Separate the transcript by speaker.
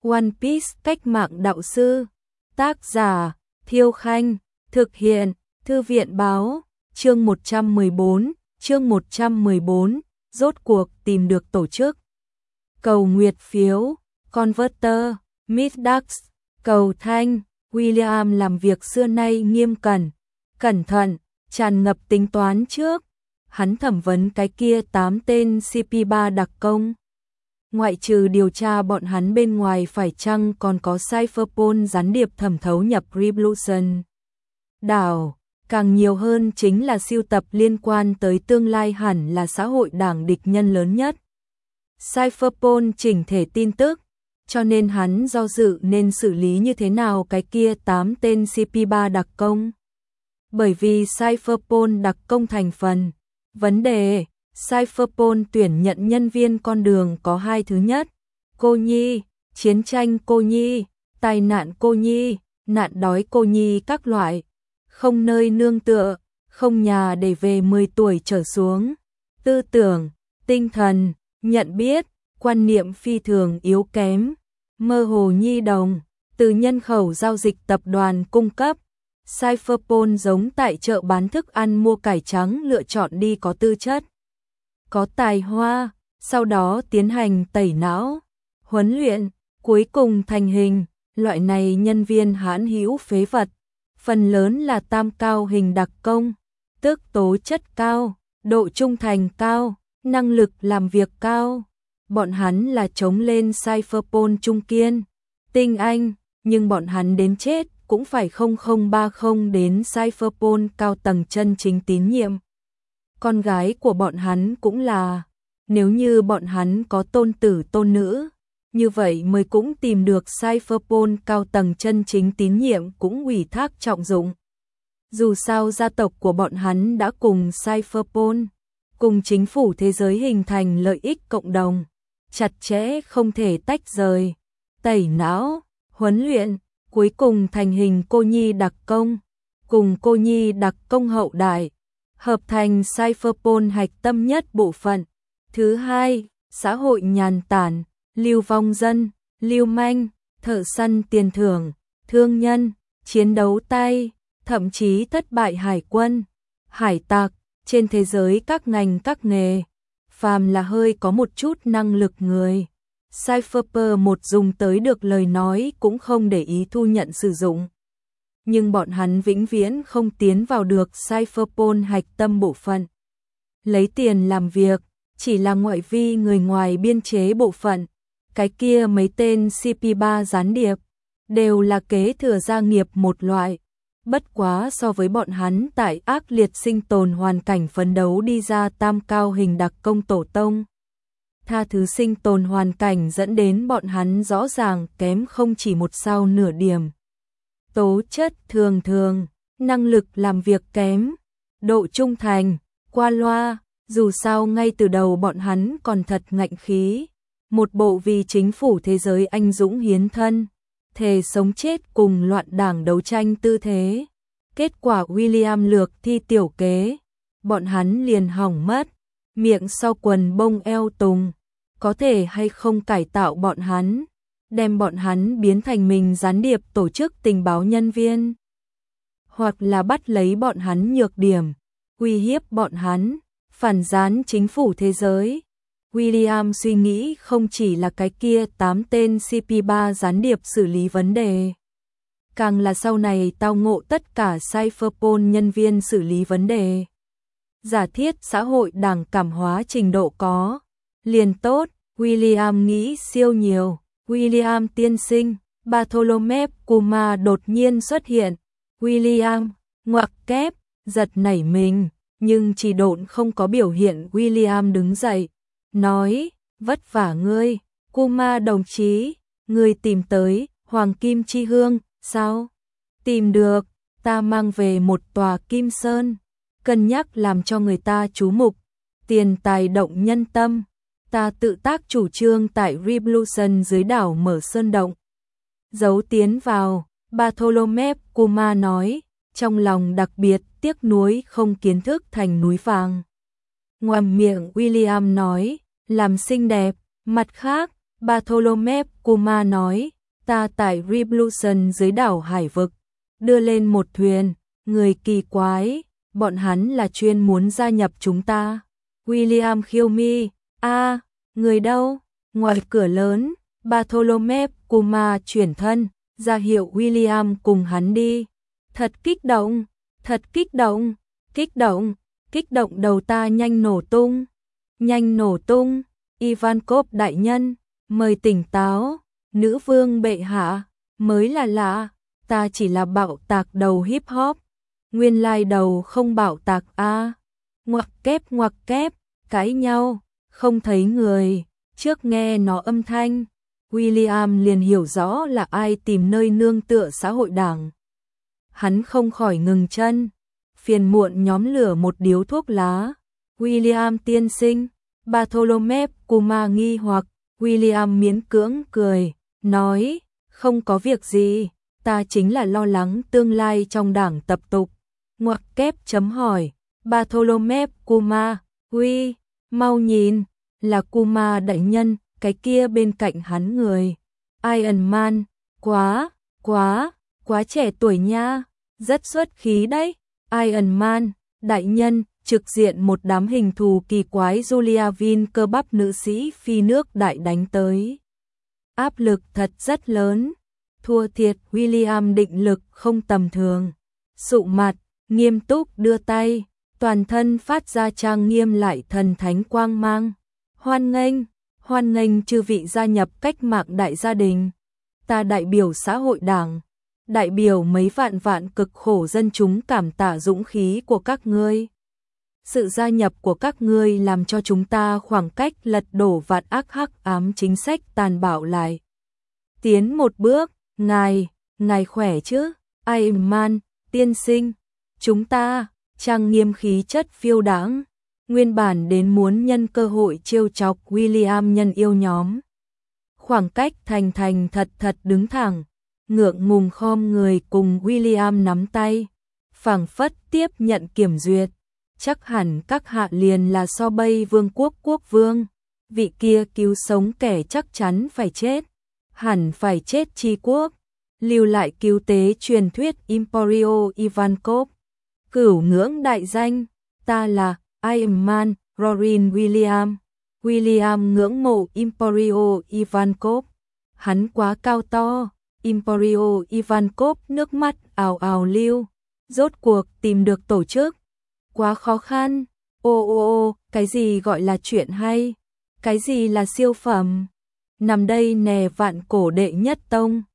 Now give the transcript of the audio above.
Speaker 1: One Piece cách mạng đạo sư. Tác giả Thiêu Khanh. Thực hiện Thư viện Báo. Chương 114, rốt cuộc tìm được tổ chức. Cầu nguyệt phiếu, Converter, Midax, cầu thanh. William làm việc xưa nay nghiêm cẩn thận, tràn ngập tính toán trước. Hắn thẩm vấn cái kia 8 tên CP3 đặc công. Ngoại trừ điều tra bọn hắn bên ngoài phải chăng còn có Cypherpol gián điệp thẩm thấu nhập Revolution đảo, càng nhiều hơn chính là sưu tập liên quan tới tương lai hẳn là xã hội đảng địch nhân lớn nhất. Cypherpol chỉnh thể tin tức, cho nên hắn do dự nên xử lý như thế nào cái kia 8 tên CP3 đặc công. Bởi vì Cypherpol đặc công thành phần, vấn đề Cypherpol tuyển nhận nhân viên con đường có hai: thứ nhất, cô nhi, chiến tranh cô nhi, tai nạn cô nhi, nạn đói cô nhi các loại, không nơi nương tựa, không nhà để về 10 tuổi trở xuống, tư tưởng, tinh thần, nhận biết, quan niệm phi thường yếu kém, mơ hồ nhi đồng, từ nhân khẩu giao dịch tập đoàn cung cấp. Cypherpol giống tại chợ bán thức ăn mua cải trắng lựa chọn đi có tư chất, có tài hoa, sau đó tiến hành tẩy não, huấn luyện, cuối cùng thành hình. Loại này nhân viên hãn hữu phế vật, phần lớn là tam cao hình đặc công, tức tố chất cao, độ trung thành cao, năng lực làm việc cao. Bọn hắn là chống lên Cypherpol trung kiên, tinh anh, nhưng bọn hắn đến chết cũng phải 0030 đến Cypherpol cao tầng chân chính tín nhiệm. Con gái của bọn hắn cũng là, nếu như bọn hắn có tôn tử tôn nữ, như vậy mới cũng tìm được Cypherpol cao tầng chân chính tín nhiệm cũng ủy thác trọng dụng. Dù sao gia tộc của bọn hắn đã cùng Cypherpol, cùng chính phủ thế giới hình thành lợi ích cộng đồng, chặt chẽ không thể tách rời, tẩy não, huấn luyện, cuối cùng thành hình cô nhi đặc công, cùng cô nhi đặc công hậu đại, hợp thành Cypherpol hạch tâm nhất bộ phận. Thứ hai, xã hội nhàn tản, lưu vong dân, lưu manh, thợ săn tiền thưởng, thương nhân, chiến đấu tay, thậm chí thất bại hải quân, hải tặc, trên thế giới các ngành các nghề, phàm là hơi có một chút năng lực người, Cypherpol một dùng tới được lời nói cũng không để ý thu nhận sử dụng. Nhưng bọn hắn vĩnh viễn không tiến vào được Cypherpol hạch tâm bộ phận. Lấy tiền làm việc, chỉ là ngoại vi người ngoài biên chế bộ phận. Cái kia mấy tên CP3 gián điệp, đều là kế thừa gia nghiệp một loại. Bất quá so với bọn hắn tại ác liệt sinh tồn hoàn cảnh phấn đấu đi ra tam cao hình đặc công tổ tông. Tha thứ sinh tồn hoàn cảnh dẫn đến bọn hắn rõ ràng kém không chỉ một sao nửa điểm. Tố chất thường, năng lực làm việc kém, độ trung thành, qua loa, dù sao ngay từ đầu bọn hắn còn thật ngạnh khí. Một bộ vì chính phủ thế giới anh dũng hiến thân, thề sống chết cùng loạn đảng đấu tranh tư thế. Kết quả William lược thi tiểu kế, bọn hắn liền hỏng mất, miệng sau quần bông eo tùng. Có thể hay không cải tạo bọn hắn, đem bọn hắn biến thành mình gián điệp tổ chức tình báo nhân viên, hoặc là bắt lấy bọn hắn nhược điểm, uy hiếp bọn hắn, phản gián chính phủ thế giới. William suy nghĩ không chỉ là cái kia 8 tên CP3 gián điệp xử lý vấn đề, càng là sau này tao ngộ tất cả Cypherpol nhân viên xử lý vấn đề. Giả thiết xã hội đảng cảm hóa trình độ có, liền tốt. William nghĩ siêu nhiều. William tiên sinh, Bartholomew Kuma đột nhiên xuất hiện. William, ngoặc kép, giật nảy mình, nhưng chỉ độn không có biểu hiện. William đứng dậy, nói, vất vả ngươi, Kuma đồng chí, ngươi tìm tới Hoàng Kim Chi Hương, sao? Tìm được, ta mang về một tòa Kim Sơn, cân nhắc làm cho người ta chú mục, tiền tài động nhân tâm. Ta tự tác chủ trương tại Revolution dưới đảo mở sơn động. Giấu tiến vào, Bartholomew Kuma nói, trong lòng đặc biệt tiếc nuối không kiến thức thành núi vàng. Ngoàm miệng William nói, làm xinh đẹp. Mặt khác, Bartholomew Kuma nói, Ta tại Revolution dưới đảo Hải Vực, đưa lên một thuyền, người kỳ quái, bọn hắn là chuyên muốn gia nhập chúng ta. William khiêu mi, người đâu? Ngoài cửa lớn, Bartholomew Kuma chuyển thân, ra hiệu William cùng hắn đi. Thật kích động, kích động đầu ta nhanh nổ tung, Ivankov đại nhân, mời tỉnh táo, nữ vương bệ hạ, mới là lạ, ta chỉ là bạo tạc đầu hip hop, nguyên lai đầu không bạo tạc ngoặc kép, cãi nhau, không thấy người, trước nghe nó âm thanh, William liền hiểu rõ là ai tìm nơi nương tựa xã hội đảng. Hắn không khỏi ngừng chân, phiền muộn nhóm lửa một điếu thuốc lá. William tiên sinh, Bartholomew Kuma nghi hoặc, William miễn cưỡng cười, nói, không có việc gì, ta chính là lo lắng tương lai trong đảng tập tục. Ngoặc kép chấm hỏi, Bartholomew Kuma, mau nhìn, là Kuma đại nhân, cái kia bên cạnh hắn người. Iron Man, quá trẻ tuổi nha, rất xuất khí đấy. Iron Man, đại nhân, trực diện một đám hình thù kỳ quái Julia Vin cơ bắp nữ sĩ phi nước đại đánh tới. Áp lực thật rất lớn, thua thiệt William định lực không tầm thường. Sụ mặt, nghiêm túc đưa tay, toàn thân phát ra trang nghiêm lại thần thánh quang mang. Hoan nghênh chư vị gia nhập cách mạng đại gia đình. Ta đại biểu xã hội đảng, đại biểu mấy vạn cực khổ dân chúng cảm tạ dũng khí của các ngươi. Sự gia nhập của các ngươi làm cho chúng ta khoảng cách lật đổ vạn ác hắc ám chính sách tàn bạo lại. Tiến một bước, ngài khỏe chứ? Iron Man, tiên sinh, chúng ta, trang nghiêm khí chất phiêu đãng, nguyên bản đến muốn nhân cơ hội trêu chọc William nhân yêu nhóm. Khoảng cách thành thật đứng thẳng, ngượng ngùng khom người cùng William nắm tay, phảng phất tiếp nhận kiểm duyệt. Chắc hẳn các hạ liền là So Bay Vương quốc quốc vương, vị kia cứu sống kẻ chắc chắn phải chết, hẳn phải chết chi quốc, lưu lại cứu tế truyền thuyết Emporio Ivankov. Cửu ngưỡng đại danh, ta là Iron Man, Rorin William. William ngưỡng mộ Emporio Ivankov, hắn quá cao to. Emporio Ivankov nước mắt ào ào lưu, rốt cuộc tìm được tổ chức. Quá khó khăn, cái gì gọi là chuyện hay, cái gì là siêu phẩm. Nằm đây nè vạn cổ đệ nhất tông.